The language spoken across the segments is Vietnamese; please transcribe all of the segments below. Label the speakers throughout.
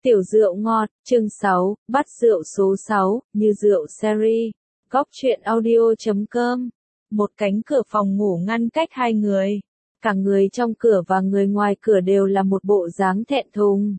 Speaker 1: Tiểu rượu ngọt, chương 6, bát rượu số 6, như rượu series. Góc truyện audio.com. Một cánh cửa phòng ngủ ngăn cách hai người. Cả người trong cửa và người ngoài cửa đều là một bộ dáng thẹn thùng.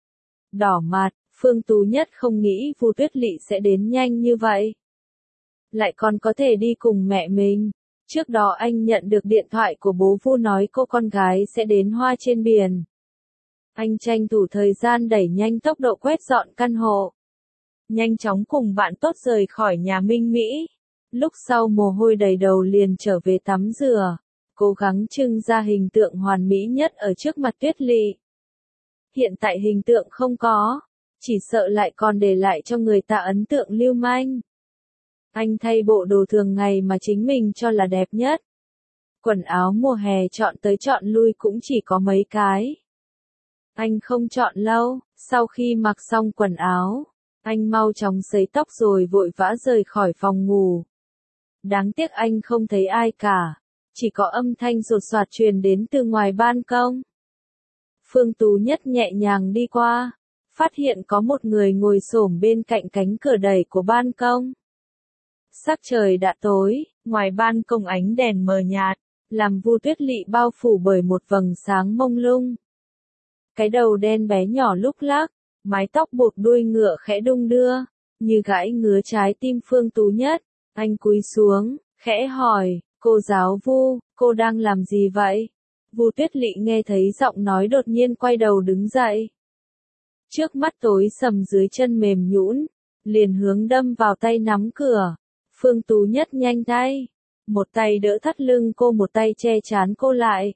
Speaker 1: Đỏ mặt, Phương Tú Nhất không nghĩ Vu Tuyết Lị sẽ đến nhanh như vậy. Lại còn có thể đi cùng mẹ mình. Trước đó anh nhận được điện thoại của bố Vu nói cô con gái sẽ đến Hoa trên biển. Anh tranh thủ thời gian đẩy nhanh tốc độ quét dọn căn hộ. Nhanh chóng cùng bạn tốt rời khỏi nhà Minh Mỹ. Lúc sau mồ hôi đầy đầu liền trở về tắm rửa. Cố gắng trưng ra hình tượng hoàn mỹ nhất ở trước mặt Tuyết Lị. Hiện tại hình tượng không có. Chỉ sợ lại còn để lại cho người ta ấn tượng lưu manh. Anh thay bộ đồ thường ngày mà chính mình cho là đẹp nhất. Quần áo mùa hè chọn tới chọn lui cũng chỉ có mấy cái. Anh không chọn lâu, sau khi mặc xong quần áo, anh mau chóng sấy tóc rồi vội vã rời khỏi phòng ngủ. Đáng tiếc anh không thấy ai cả, chỉ có âm thanh rột soạt truyền đến từ ngoài ban công. Phương Tú Nhất nhẹ nhàng đi qua, phát hiện có một người ngồi xổm bên cạnh cánh cửa đẩy của ban công. Sắc trời đã tối, ngoài ban công ánh đèn mờ nhạt, làm Vu Tuyết Lị bao phủ bởi một vầng sáng mông lung. Cái đầu đen bé nhỏ lúc lắc, mái tóc buộc đuôi ngựa khẽ đung đưa, như gãi ngứa trái tim Phương Tú Nhất. Anh cúi xuống, khẽ hỏi, cô giáo Vu, cô đang làm gì vậy? Vu Tuyết Lị nghe thấy giọng nói đột nhiên quay đầu đứng dậy. Trước mắt tối sầm dưới chân mềm nhũn, liền hướng đâm vào tay nắm cửa. Phương Tú Nhất nhanh tay, một tay đỡ thắt lưng cô, một tay che chán cô lại.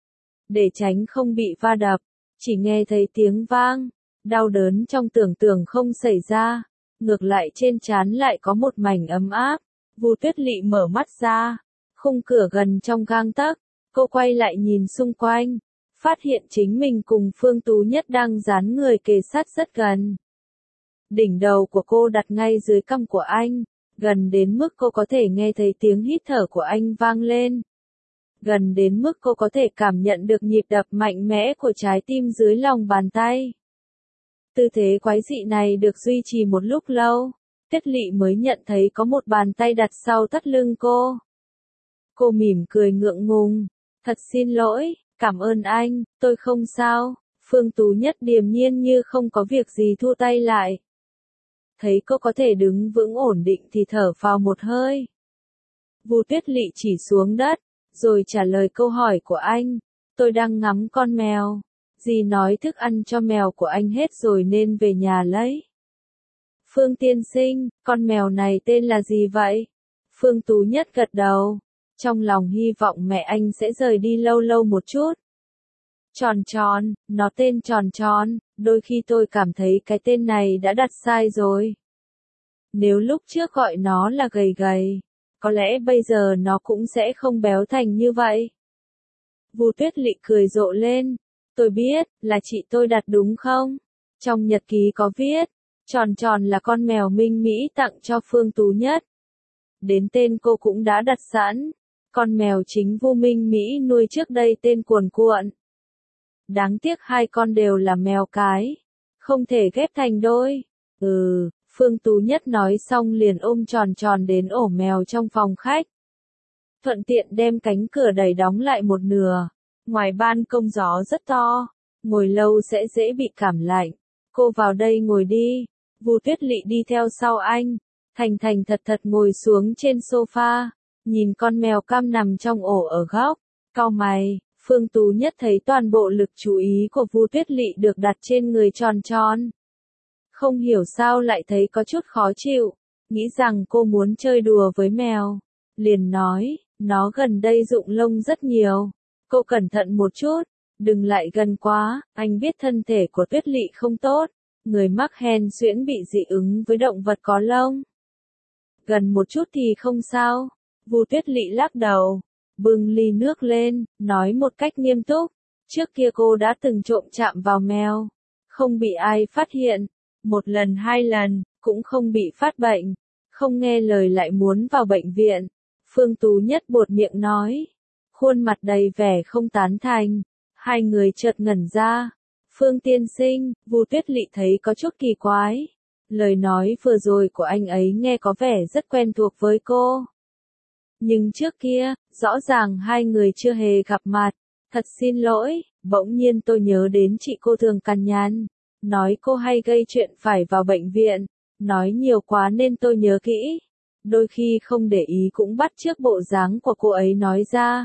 Speaker 1: Để tránh không bị va đập, chỉ nghe thấy tiếng vang, đau đớn trong tưởng tượng không xảy ra, ngược lại trên trán lại có một mảnh ấm áp. Vu Tuyết Lị mở mắt ra, khung cửa gần trong gang tấc, cô quay lại nhìn xung quanh, phát hiện chính mình cùng Phương Tú Nhất đang dán người kề sát rất gần. Đỉnh đầu của cô đặt ngay dưới cằm của anh, gần đến mức cô có thể nghe thấy tiếng hít thở của anh vang lên. Gần đến mức cô có thể cảm nhận được nhịp đập mạnh mẽ của trái tim dưới lòng bàn tay. Tư thế quái dị này được duy trì một lúc lâu, Tuyết Lị mới nhận thấy có một bàn tay đặt sau thắt lưng cô. Cô mỉm cười ngượng ngùng, thật xin lỗi, cảm ơn anh, tôi không sao. Phương Tú Nhất điềm nhiên như không có việc gì thu tay lại. Thấy cô có thể đứng vững ổn định thì thở phào một hơi. Vu Tuyết Lị chỉ xuống đất, rồi trả lời câu hỏi của anh, tôi đang ngắm con mèo. Dì nói thức ăn cho mèo của anh hết rồi nên về nhà lấy. Phương tiên sinh, con mèo này tên là gì vậy? Phương Tú Nhất gật đầu, trong lòng hy vọng mẹ anh sẽ rời đi lâu lâu một chút. Tròn tròn, nó tên Tròn Tròn, đôi khi tôi cảm thấy cái tên này đã đặt sai rồi. Nếu lúc trước gọi nó là Gầy Gầy, có lẽ bây giờ nó cũng sẽ không béo thành như vậy. Vu Tuyết Lị cười rộ lên, tôi biết, là chị tôi đặt đúng không? Trong nhật ký có viết, Tròn Tròn là con mèo Minh Mỹ tặng cho Phương Tú Nhất. Đến tên cô cũng đã đặt sẵn, con mèo chính Vu Minh Mỹ nuôi trước đây tên Cuồn Cuộn. Đáng tiếc hai con đều là mèo cái, không thể ghép thành đôi. Phương Tú Nhất nói xong liền ôm Tròn Tròn đến ổ mèo trong phòng khách. Thuận tiện đem cánh cửa đẩy đóng lại một nửa. Ngoài ban công gió rất to, ngồi lâu sẽ dễ bị cảm lạnh. Cô vào đây ngồi đi. Vu Tuyết Lị đi theo sau anh, thành thành thật thật ngồi xuống trên sofa, nhìn con mèo cam nằm trong ổ ở góc, cau mày. Phương Tú Nhất thấy toàn bộ lực chú ý của Vu Tuyết Lị được đặt trên người Tròn Tròn. Không hiểu sao lại thấy có chút khó chịu, nghĩ rằng cô muốn chơi đùa với mèo. Liền nói, nó gần đây rụng lông rất nhiều. Cô cẩn thận một chút, đừng lại gần quá, anh biết thân thể của Tuyết Lị không tốt. Người mắc hen suyễn bị dị ứng với động vật có lông. Gần một chút thì không sao. Vu Tuyết Lị lắc đầu, bưng ly nước lên, nói một cách nghiêm túc. Trước kia cô đã từng trộm chạm vào mèo, không bị ai phát hiện. Một lần hai lần, cũng không bị phát bệnh. Không nghe lời lại muốn vào bệnh viện. Phương Tú Nhất buột miệng nói. Khuôn mặt đầy vẻ không tán thành. Hai người chợt ngẩn ra. Phương tiên sinh, Vu Tuyết Lị thấy có chút kỳ quái. Lời nói vừa rồi của anh ấy nghe có vẻ rất quen thuộc với cô. Nhưng trước kia, rõ ràng hai người chưa hề gặp mặt. Thật xin lỗi, bỗng nhiên tôi nhớ đến chị cô thường cằn nhằn. Nói cô hay gây chuyện phải vào bệnh viện. Nói nhiều quá nên tôi nhớ kỹ. Đôi khi không để ý cũng bắt chước bộ dáng của cô ấy nói ra.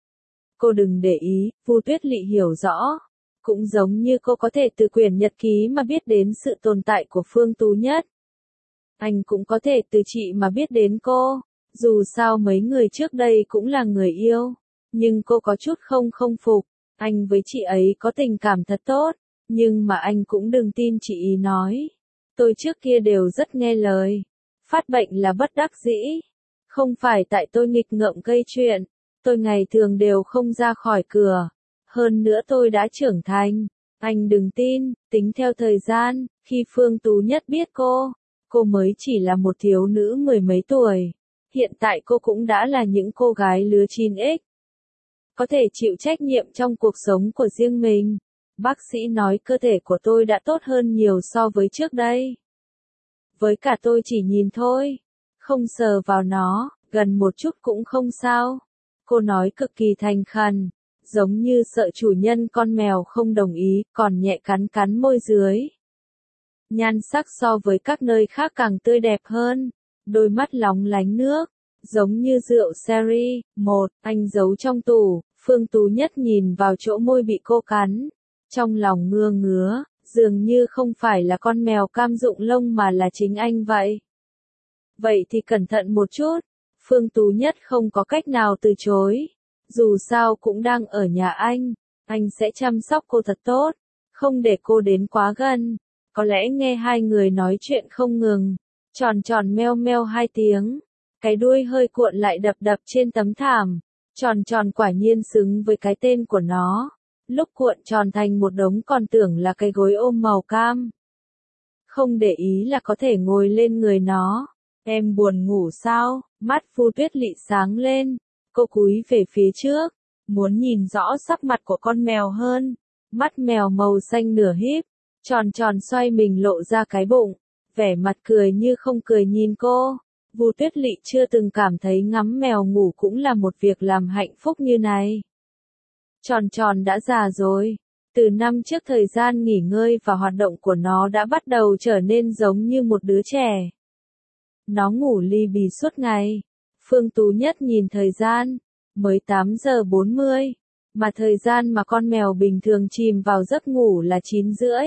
Speaker 1: Cô đừng để ý, Vu Tuyết Lị hiểu rõ. Cũng giống như cô có thể từ quyển nhật ký mà biết đến sự tồn tại của Phương Tú Nhất. Anh cũng có thể từ chị mà biết đến cô. Dù sao mấy người trước đây cũng là người yêu. Nhưng cô có chút không phục. Anh với chị ấy có tình cảm thật tốt. Nhưng mà anh cũng đừng tin chị ý nói. Tôi trước kia đều rất nghe lời. Phát bệnh là bất đắc dĩ. Không phải tại tôi nghịch ngợm gây chuyện. Tôi ngày thường đều không ra khỏi cửa. Hơn nữa tôi đã trưởng thành. Anh đừng tin, tính theo thời gian, khi Phương Tú Nhất biết cô mới chỉ là một thiếu nữ mười mấy tuổi. Hiện tại cô cũng đã là những cô gái lứa 9X. Có thể chịu trách nhiệm trong cuộc sống của riêng mình. Bác sĩ nói cơ thể của tôi đã tốt hơn nhiều so với trước đây. Với cả tôi chỉ nhìn thôi. Không sờ vào nó, gần một chút cũng không sao. Cô nói cực kỳ thành khẩn. Giống như sợ chủ nhân con mèo không đồng ý, còn nhẹ cắn môi dưới. Nhan sắc so với các nơi khác càng tươi đẹp hơn. Đôi mắt lóng lánh nước. Giống như rượu sherry. Anh giấu trong tủ. Phương Tú Nhất nhìn vào chỗ môi bị cô cắn. Trong lòng ngứa, dường như không phải là con mèo cam dụng lông mà là chính anh vậy. Vậy thì cẩn thận một chút. Phương Tú Nhất không có cách nào từ chối. Dù sao cũng đang ở nhà anh sẽ chăm sóc cô thật tốt, không để cô đến quá gần. Có lẽ nghe hai người nói chuyện không ngừng, tròn meo meo hai tiếng, cái đuôi hơi cuộn lại đập trên tấm thảm. Tròn quả nhiên xứng với cái tên của nó. Lúc cuộn tròn thành một đống còn tưởng là cái gối ôm màu cam. Không để ý là có thể ngồi lên người nó. Em buồn ngủ sao? Mắt Vu Tuyết Lị sáng lên. Cô cúi về phía trước, muốn nhìn rõ sắc mặt của con mèo hơn. Mắt mèo màu xanh nửa híp, tròn xoay mình lộ ra cái bụng, vẻ mặt cười như không cười nhìn cô. Vu Tuyết Lị chưa từng cảm thấy ngắm mèo ngủ cũng là một việc làm hạnh phúc như này. Tròn đã già rồi. Từ năm trước thời gian nghỉ ngơi và hoạt động của nó đã bắt đầu trở nên giống như một đứa trẻ. Nó ngủ li bì suốt ngày. Phương Tú Nhất nhìn thời gian, mới 8 giờ 40, mà thời gian mà con mèo bình thường chìm vào giấc ngủ là 9 rưỡi.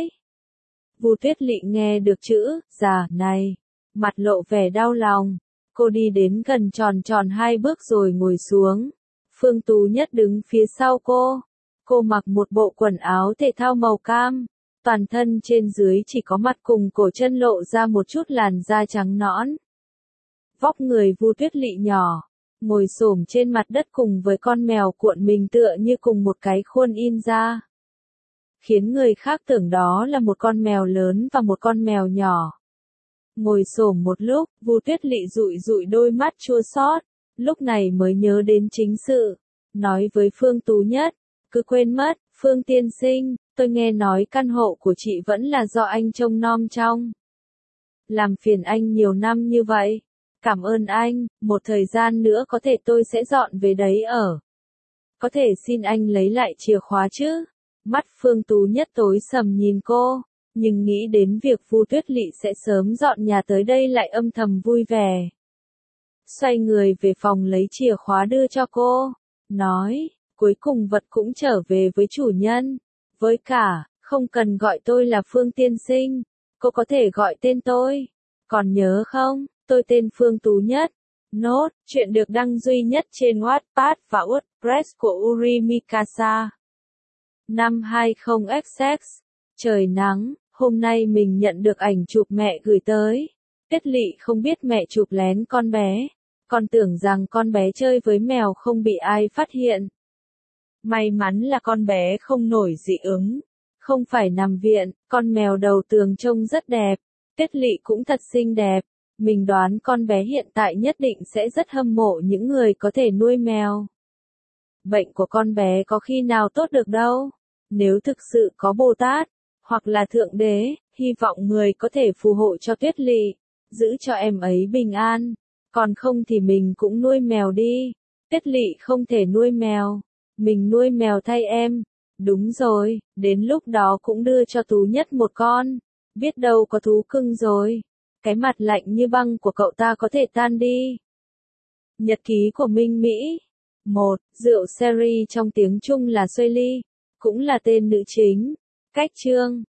Speaker 1: Vu Tuyết Lị nghe được chữ già này, mặt lộ vẻ đau lòng. Cô đi đến gần tròn 2 bước rồi ngồi xuống. Phương Tú Nhất đứng phía sau cô. Cô mặc một bộ quần áo thể thao màu cam, toàn thân trên dưới chỉ có mặt cùng cổ chân lộ ra một chút làn da trắng nõn. Vóc người Vu Tuyết Lị nhỏ, ngồi xổm trên mặt đất cùng với con mèo cuộn mình tựa như cùng một cái khuôn in ra. Khiến người khác tưởng đó là một con mèo lớn và một con mèo nhỏ. Ngồi xổm một lúc, Vu Tuyết Lị dụi đôi mắt chua xót, lúc này mới nhớ đến chính sự. Nói với Phương Tú Nhất, cứ quên mất, Phương tiên sinh, tôi nghe nói căn hộ của chị vẫn là do anh trông nom trong. Làm phiền anh nhiều năm như vậy. Cảm ơn anh, một thời gian nữa có thể tôi sẽ dọn về đấy ở. Có thể xin anh lấy lại chìa khóa chứ? Mắt Phương Tú Nhất tối sầm nhìn cô, nhưng nghĩ đến việc Vu Tuyết Lị sẽ sớm dọn nhà tới đây lại âm thầm vui vẻ. Xoay người về phòng lấy chìa khóa đưa cho cô, nói, cuối cùng vật cũng trở về với chủ nhân. Với cả, không cần gọi tôi là Phương tiên sinh, cô có thể gọi tên tôi. Còn nhớ không? Tôi tên Phương Tú Nhất. Nốt, chuyện được đăng duy nhất trên Wattpad và WordPress của Uri Mikasa. Năm 20XX. Trời nắng, hôm nay mình nhận được ảnh chụp mẹ gửi tới. Tuyết Lị không biết mẹ chụp lén con bé. Con tưởng rằng con bé chơi với mèo không bị ai phát hiện. May mắn là con bé không nổi dị ứng. Không phải nằm viện, con mèo đầu tường trông rất đẹp. Tuyết Lị cũng thật xinh đẹp. Mình đoán con bé hiện tại nhất định sẽ rất hâm mộ những người có thể nuôi mèo. Bệnh của con bé có khi nào tốt được đâu. Nếu thực sự có Bồ Tát, Hoặc là Thượng Đế, hy vọng người có thể phù hộ cho Tuyết Lỵ, giữ cho em ấy bình an. Còn không thì mình cũng nuôi mèo đi. Tuyết Lỵ không thể nuôi mèo. Mình nuôi mèo thay em. Đúng rồi, đến lúc đó cũng đưa cho Tú Nhất một con. Biết đâu có thú cưng rồi. Cái mặt lạnh như băng của cậu ta có thể tan đi. Nhật ký của Minh Mỹ. 1. Rượu sherry trong tiếng Trung là Xuê Ly, cũng là tên nữ chính. Cách chương